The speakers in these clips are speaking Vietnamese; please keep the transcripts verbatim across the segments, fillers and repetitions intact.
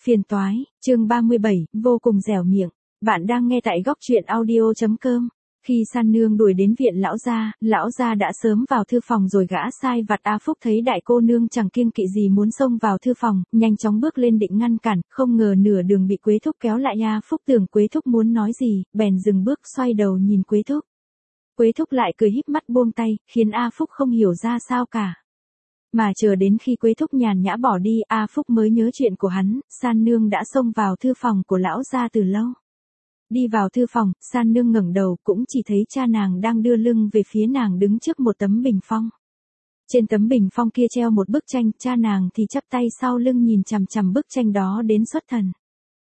Phiền toái, chương ba mươi bảy, vô cùng dẻo miệng. Bạn đang nghe tại góc truyện audio.com. Khi San Nương đuổi đến viện lão gia, lão gia đã sớm vào thư phòng rồi gã sai vặt A Phúc thấy đại cô nương chẳng kiêng kỵ gì muốn xông vào thư phòng, nhanh chóng bước lên định ngăn cản, không ngờ nửa đường bị Quế Thúc kéo lại. A Phúc tưởng Quế Thúc muốn nói gì, bèn dừng bước xoay đầu nhìn Quế Thúc. Quế Thúc lại cười híp mắt buông tay, khiến A Phúc không hiểu ra sao cả. Mà chờ đến khi Quế Thúc nhàn nhã bỏ đi, A Phúc mới nhớ chuyện của hắn, San Nương đã xông vào thư phòng của lão gia từ lâu. Đi vào thư phòng, San Nương ngẩng đầu cũng chỉ thấy cha nàng đang đưa lưng về phía nàng đứng trước một tấm bình phong. Trên tấm bình phong kia treo một bức tranh, cha nàng thì chắp tay sau lưng nhìn chằm chằm bức tranh đó đến xuất thần.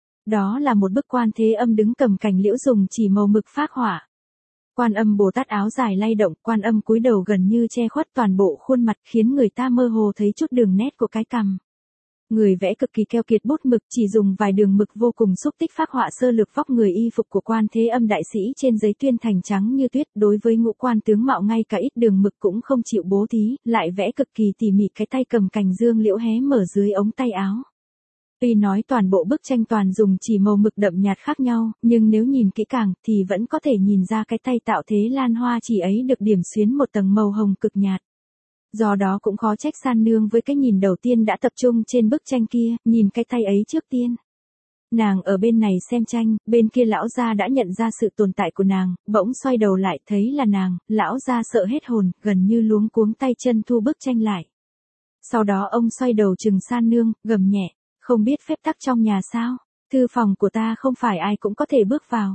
Đó là một bức Quan Thế Âm đứng cầm cành liễu dùng chỉ màu mực phác họa. Quan Âm Bồ Tát áo dài lay động, Quan Âm cúi đầu gần như che khuất toàn bộ khuôn mặt, khiến người ta mơ hồ thấy chút đường nét của cái cằm. Người vẽ cực kỳ keo kiệt bút mực, chỉ dùng vài đường mực vô cùng xúc tích phác họa sơ lược vóc người y phục của Quan Thế Âm đại sĩ trên giấy tuyên thành trắng như tuyết. Đối với ngũ quan tướng mạo ngay cả ít đường mực cũng không chịu bố thí, lại vẽ cực kỳ tỉ mỉ cái tay cầm cành dương liễu hé mở dưới ống tay áo. Tuy nói toàn bộ bức tranh toàn dùng chỉ màu mực đậm nhạt khác nhau, nhưng nếu nhìn kỹ càng thì vẫn có thể nhìn ra cái tay tạo thế lan hoa chỉ ấy được điểm xuyến một tầng màu hồng cực nhạt. Do đó cũng khó trách San Nương với cái nhìn đầu tiên đã tập trung trên bức tranh kia, nhìn cái tay ấy trước tiên. Nàng ở bên này xem tranh, bên kia lão gia đã nhận ra sự tồn tại của nàng, bỗng xoay đầu lại thấy là nàng, lão gia sợ hết hồn, gần như luống cuống tay chân thu bức tranh lại. Sau đó ông xoay đầu trừng San Nương, gầm nhẹ, không biết phép tắc trong nhà sao, thư phòng của ta không phải ai cũng có thể bước vào.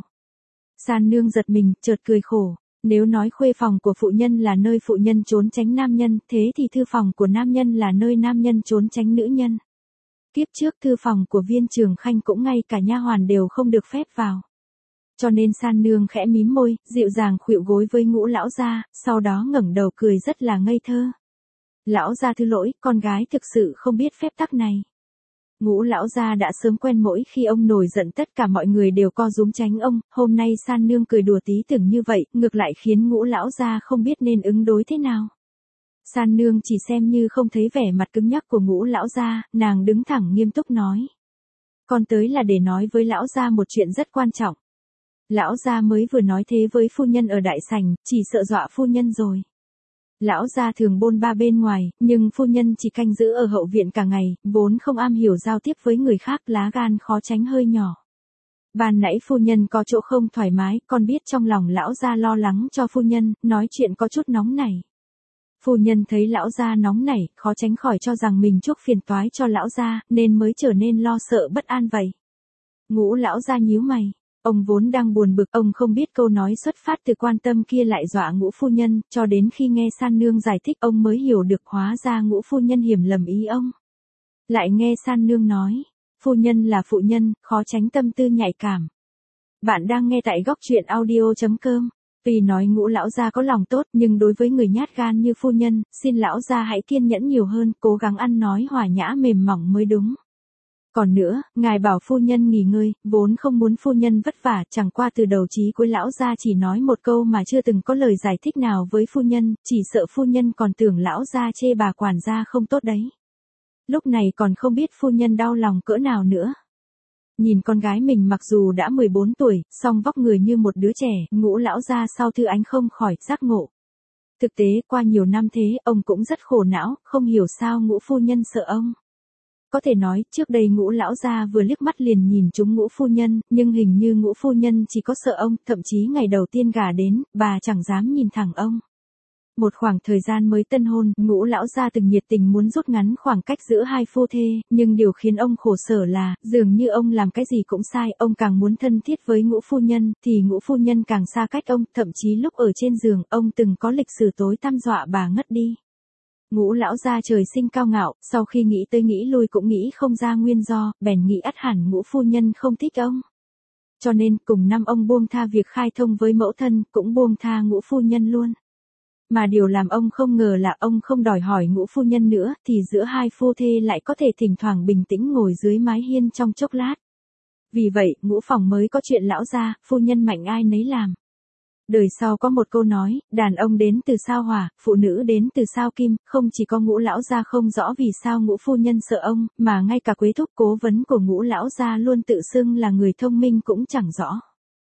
San Nương giật mình, chợt cười khổ. Nếu nói khuê phòng của phụ nhân là nơi phụ nhân trốn tránh nam nhân, thế thì thư phòng của nam nhân là nơi nam nhân trốn tránh nữ nhân. Kiếp trước thư phòng của Viên Trường Khanh cũng ngay cả nha hoàn đều không được phép vào. Cho nên San Nương khẽ mím môi, dịu dàng khuỵu gối với Ngũ lão gia, sau đó ngẩng đầu cười rất là ngây thơ. Lão gia thứ lỗi, con gái thực sự không biết phép tắc này. Ngũ lão gia đã sớm quen mỗi khi ông nổi giận tất cả mọi người đều co rúm tránh ông, hôm nay San Nương cười đùa tí tưởng như vậy, ngược lại khiến Ngũ lão gia không biết nên ứng đối thế nào. San Nương chỉ xem như không thấy vẻ mặt cứng nhắc của Ngũ lão gia, nàng đứng thẳng nghiêm túc nói. Con tới là để nói với lão gia một chuyện rất quan trọng. Lão gia mới vừa nói thế với phu nhân ở đại sảnh, chỉ sợ dọa phu nhân rồi. Lão gia thường bôn ba bên ngoài, nhưng phu nhân chỉ canh giữ ở hậu viện cả ngày, vốn không am hiểu giao tiếp với người khác, lá gan khó tránh hơi nhỏ. Ban nãy phu nhân có chỗ không thoải mái, con biết trong lòng lão gia lo lắng cho phu nhân, nói chuyện có chút nóng nảy. Phu nhân thấy lão gia nóng nảy, khó tránh khỏi cho rằng mình chuốc phiền toái cho lão gia, nên mới trở nên lo sợ bất an vậy. Ngũ lão gia nhíu mày. Ông vốn đang buồn bực, ông không biết câu nói xuất phát từ quan tâm kia lại dọa Ngũ phu nhân, cho đến khi nghe San Nương giải thích ông mới hiểu được hóa ra Ngũ phu nhân hiểu lầm ý ông. Lại nghe San Nương nói, phu nhân là phụ nhân, khó tránh tâm tư nhạy cảm. Bạn đang nghe tại góc truyện audio.com. Vì nói Ngũ lão gia có lòng tốt, nhưng đối với người nhát gan như phu nhân, xin lão gia hãy kiên nhẫn nhiều hơn, cố gắng ăn nói hòa nhã mềm mỏng mới đúng. Còn nữa, ngài bảo phu nhân nghỉ ngơi, vốn không muốn phu nhân vất vả, chẳng qua từ đầu chí cuối lão gia chỉ nói một câu mà chưa từng có lời giải thích nào với phu nhân, chỉ sợ phu nhân còn tưởng lão gia chê bà quản gia không tốt đấy. Lúc này còn không biết phu nhân đau lòng cỡ nào nữa. Nhìn con gái mình mặc dù đã mười bốn tuổi, song vóc người như một đứa trẻ, Ngũ lão gia sau thư ánh không khỏi giác ngộ. Thực tế qua nhiều năm thế, ông cũng rất khổ não, không hiểu sao Ngũ phu nhân sợ ông. Có thể nói, trước đây Ngũ lão gia vừa liếc mắt liền nhìn trúng Ngũ phu nhân, nhưng hình như Ngũ phu nhân chỉ có sợ ông, thậm chí ngày đầu tiên gả đến, bà chẳng dám nhìn thẳng ông. Một khoảng thời gian mới tân hôn, Ngũ lão gia từng nhiệt tình muốn rút ngắn khoảng cách giữa hai phu thê, nhưng điều khiến ông khổ sở là, dường như ông làm cái gì cũng sai, ông càng muốn thân thiết với Ngũ phu nhân, thì Ngũ phu nhân càng xa cách ông, thậm chí lúc ở trên giường, ông từng có lịch sử tối tăm dọa bà ngất đi. Ngũ lão gia trời sinh cao ngạo, sau khi nghĩ tới nghĩ lui cũng nghĩ không ra nguyên do, bèn nghĩ ắt hẳn Ngũ phu nhân không thích ông. Cho nên, cùng năm ông buông tha việc khai thông với mẫu thân, cũng buông tha Ngũ phu nhân luôn. Mà điều làm ông không ngờ là ông không đòi hỏi Ngũ phu nhân nữa, thì giữa hai phu thê lại có thể thỉnh thoảng bình tĩnh ngồi dưới mái hiên trong chốc lát. Vì vậy, Ngũ phòng mới có chuyện lão gia, phu nhân mạnh ai nấy làm. Đời sau có một câu nói, đàn ông đến từ sao hỏa, phụ nữ đến từ sao kim, không chỉ có Ngũ lão gia không rõ vì sao Ngũ phu nhân sợ ông, mà ngay cả Quế thúc cố vấn của Ngũ lão gia luôn tự xưng là người thông minh cũng chẳng rõ.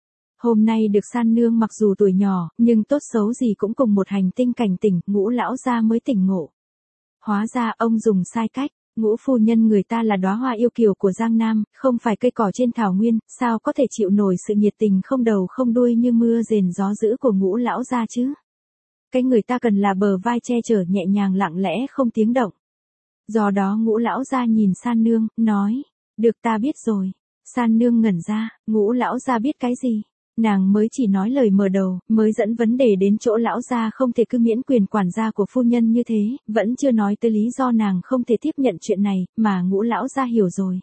Hôm nay được san nương mặc dù tuổi nhỏ, nhưng tốt xấu gì cũng cùng một hành tinh cảnh tỉnh, Ngũ lão gia mới tỉnh ngộ. Hóa ra ông dùng sai cách. Ngũ phu nhân người ta là đóa hoa yêu kiều của Giang Nam, không phải cây cỏ trên thảo nguyên, sao có thể chịu nổi sự nhiệt tình không đầu không đuôi như mưa rền gió dữ của Ngũ lão gia chứ. Cái người ta cần là bờ vai che chở nhẹ nhàng lặng lẽ không tiếng động. Do đó Ngũ lão gia nhìn san nương, nói, được ta biết rồi. San nương ngẩn ra, Ngũ lão gia biết cái gì? Nàng mới chỉ nói lời mở đầu, mới dẫn vấn đề đến chỗ lão gia không thể cứ miễn quyền quản gia của phu nhân như thế, vẫn chưa nói tới lý do nàng không thể tiếp nhận chuyện này, mà Ngũ lão gia hiểu rồi.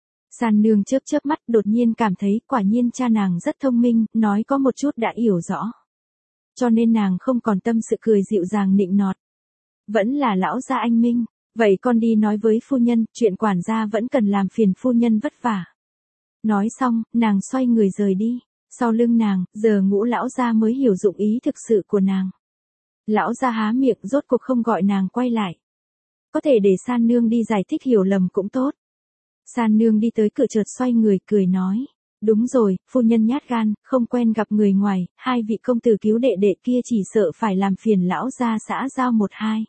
San nương chớp chớp mắt đột nhiên cảm thấy quả nhiên cha nàng rất thông minh, nói có một chút đã hiểu rõ. Cho nên nàng không còn tâm sự cười dịu dàng nịnh nọt. Vẫn là lão gia anh minh, vậy con đi nói với phu nhân, chuyện quản gia vẫn cần làm phiền phu nhân vất vả. Nói xong, nàng xoay người rời đi. Sau lưng nàng, giờ Ngũ lão gia mới hiểu dụng ý thực sự của nàng. Lão gia há miệng rốt cuộc không gọi nàng quay lại. Có thể để san nương đi giải thích hiểu lầm cũng tốt. San nương đi tới cửa chợt xoay người cười nói. Đúng rồi, phu nhân nhát gan, không quen gặp người ngoài, hai vị công tử cứu đệ đệ kia chỉ sợ phải làm phiền lão gia xã giao một hai.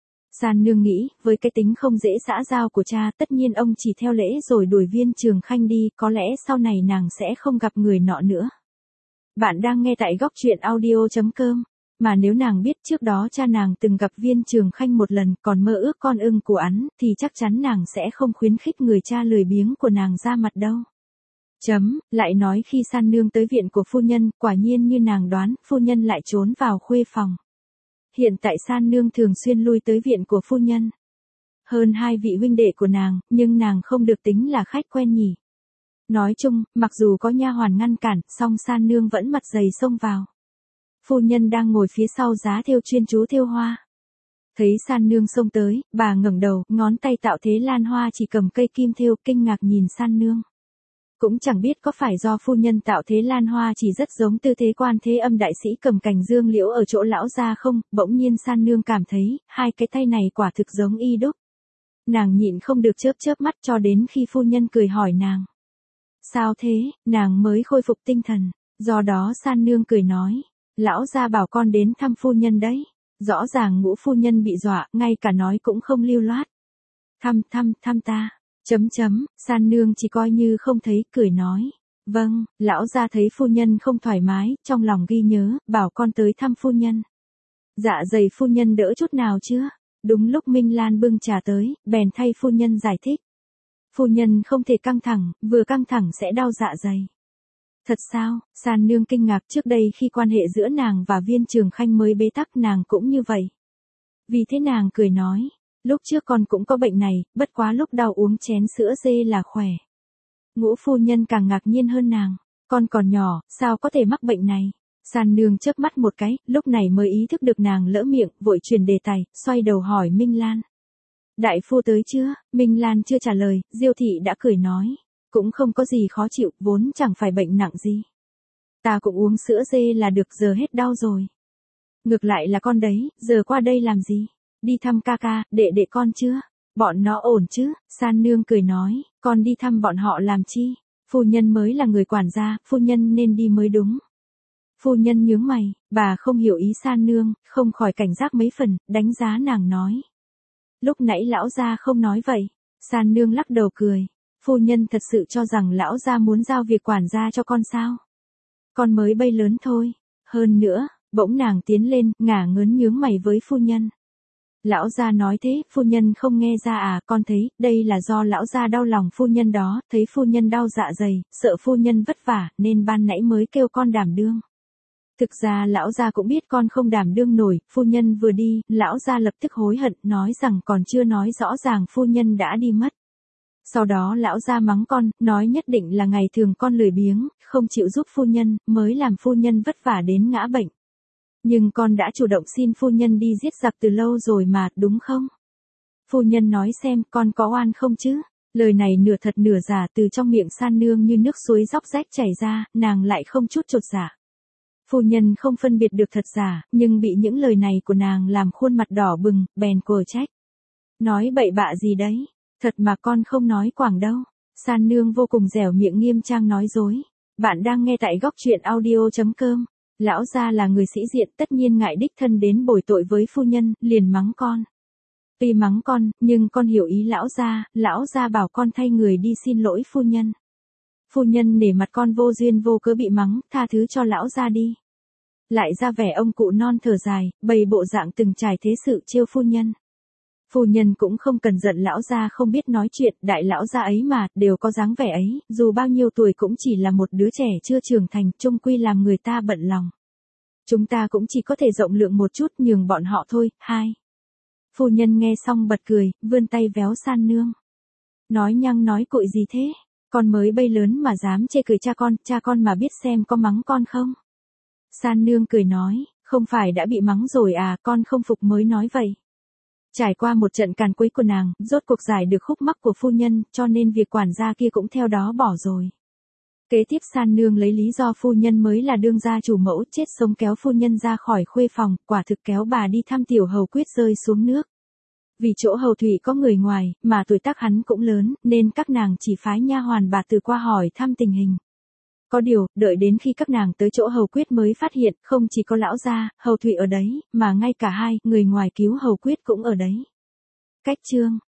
San nương nghĩ, với cái tính không dễ xã giao của cha, tất nhiên ông chỉ theo lễ rồi đuổi Viên Trường Khanh đi, có lẽ sau này nàng sẽ không gặp người nọ nữa. Bạn đang nghe tại góc truyện audio chấm com, mà nếu nàng biết trước đó cha nàng từng gặp Viên Trường Khanh một lần, còn mơ ước con ưng của hắn, thì chắc chắn nàng sẽ không khuyến khích người cha lười biếng của nàng ra mặt đâu. Chấm, lại nói khi san nương tới viện của phu nhân, quả nhiên như nàng đoán, phu nhân lại trốn vào khuê phòng. Hiện tại san nương thường xuyên lui tới viện của phu nhân. Hơn hai vị huynh đệ của nàng, nhưng nàng không được tính là khách quen nhỉ. Nói chung, mặc dù có nha hoàn ngăn cản, song san nương vẫn mặt dày xông vào. Phu nhân đang ngồi phía sau giá thêu chuyên chú thêu hoa. Thấy san nương xông tới, bà ngẩng đầu, ngón tay tạo thế lan hoa chỉ cầm cây kim thêu, kinh ngạc nhìn san nương. Cũng chẳng biết có phải do phu nhân tạo thế lan hoa chỉ rất giống tư thế Quan Thế Âm đại sĩ cầm cành dương liễu ở chỗ lão gia không, bỗng nhiên san nương cảm thấy, hai cái tay này quả thực giống y đúc. Nàng nhịn không được chớp chớp mắt cho đến khi phu nhân cười hỏi nàng. Sao thế, nàng mới khôi phục tinh thần, do đó san nương cười nói, lão gia bảo con đến thăm phu nhân đấy. Rõ ràng Ngũ phu nhân bị dọa, ngay cả nói cũng không lưu loát. Thăm thăm thăm ta. Chấm chấm, san nương chỉ coi như không thấy, cười nói. Vâng, lão gia thấy phu nhân không thoải mái, trong lòng ghi nhớ, bảo con tới thăm phu nhân. Dạ dày phu nhân đỡ chút nào chưa? Đúng lúc Minh Lan bưng trà tới, bèn thay phu nhân giải thích. Phu nhân không thể căng thẳng, vừa căng thẳng sẽ đau dạ dày. Thật sao? San nương kinh ngạc, trước đây khi quan hệ giữa nàng và Viên Trường Khanh mới bế tắc nàng cũng như vậy. Vì thế nàng cười nói. Lúc trước con cũng có bệnh này, bất quá lúc đau uống chén sữa dê là khỏe. Ngũ phu nhân càng ngạc nhiên hơn nàng. Con còn nhỏ, sao có thể mắc bệnh này? San nương chớp mắt một cái, lúc này mới ý thức được nàng lỡ miệng, vội chuyển đề tài, xoay đầu hỏi Minh Lan. Đại phu tới chưa? Minh Lan chưa trả lời, Diêu thị đã cười nói. Cũng không có gì khó chịu, vốn chẳng phải bệnh nặng gì. Ta cũng uống sữa dê là được, giờ hết đau rồi. Ngược lại là con đấy, giờ qua đây làm gì? Đi thăm ca ca, đệ đệ con chưa? Bọn nó ổn chứ? San nương cười nói, con đi thăm bọn họ làm chi? Phu nhân mới là người quản gia, phu nhân nên đi mới đúng. Phu nhân nhướng mày, bà không hiểu ý san nương, không khỏi cảnh giác mấy phần, đánh giá nàng nói. Lúc nãy lão gia không nói vậy. San nương lắc đầu cười. Phu nhân thật sự cho rằng lão gia muốn giao việc quản gia cho con sao? Con mới bay lớn thôi. Hơn nữa, bỗng nàng tiến lên, ngả ngớn nhướng mày với phu nhân. Lão gia nói thế, phu nhân không nghe ra à, con thấy, đây là do lão gia đau lòng phu nhân đó, thấy phu nhân đau dạ dày, sợ phu nhân vất vả, nên ban nãy mới kêu con đảm đương. Thực ra lão gia cũng biết con không đảm đương nổi, phu nhân vừa đi, lão gia lập tức hối hận, nói rằng còn chưa nói rõ ràng phu nhân đã đi mất. Sau đó lão gia mắng con, nói nhất định là ngày thường con lười biếng, không chịu giúp phu nhân, mới làm phu nhân vất vả đến ngã bệnh. Nhưng con đã chủ động xin phu nhân đi giết giặc từ lâu rồi mà, đúng không? Phu nhân nói xem, con có oan không chứ? Lời này nửa thật nửa giả từ trong miệng san nương như nước suối róc rách chảy ra, nàng lại không chút chột dạ. Phu nhân không phân biệt được thật giả, nhưng bị những lời này của nàng làm khuôn mặt đỏ bừng, bèn quở trách. Nói bậy bạ gì đấy, thật mà con không nói quảng đâu. San nương vô cùng dẻo miệng nghiêm trang nói dối. Bạn đang nghe tại góc truyện audio.com. Lão gia là người sĩ diện, tất nhiên ngại đích thân đến bồi tội với phu nhân, liền mắng con. Tuy mắng con, nhưng con hiểu ý lão gia, lão gia bảo con thay người đi xin lỗi phu nhân. Phu nhân nể mặt con vô duyên vô cớ bị mắng, tha thứ cho lão gia đi. Lại ra vẻ ông cụ non thở dài, bày bộ dạng từng trải thế sự trêu phu nhân. Phu nhân cũng không cần giận lão gia không biết nói chuyện, đại lão gia ấy mà, đều có dáng vẻ ấy, dù bao nhiêu tuổi cũng chỉ là một đứa trẻ chưa trưởng thành, chung quy làm người ta bận lòng. Chúng ta cũng chỉ có thể rộng lượng một chút nhường bọn họ thôi, hai. Phu nhân nghe xong bật cười, vươn tay véo San nương. Nói nhăng nói cụi gì thế, con mới bay lớn mà dám chê cười cha con, cha con mà biết xem có mắng con không. San nương cười nói, không phải đã bị mắng rồi à, con không phục mới nói vậy. Trải qua một trận càn quấy của nàng, rốt cuộc giải được khúc mắc của phu nhân, cho nên việc quản gia kia cũng theo đó bỏ rồi. Kế tiếp San nương lấy lý do phu nhân mới là đương gia chủ mẫu, chết sống kéo phu nhân ra khỏi khuê phòng, quả thực kéo bà đi thăm tiểu hầu quyết rơi xuống nước. Vì chỗ hầu thủy có người ngoài, mà tuổi tác hắn cũng lớn, nên các nàng chỉ phái nha hoàn bà từ qua hỏi thăm tình hình. Có điều, đợi đến khi các nàng tới chỗ hầu quyết mới phát hiện, không chỉ có lão gia, hầu thủy ở đấy, mà ngay cả hai, người ngoài cứu hầu quyết cũng ở đấy. Cách chương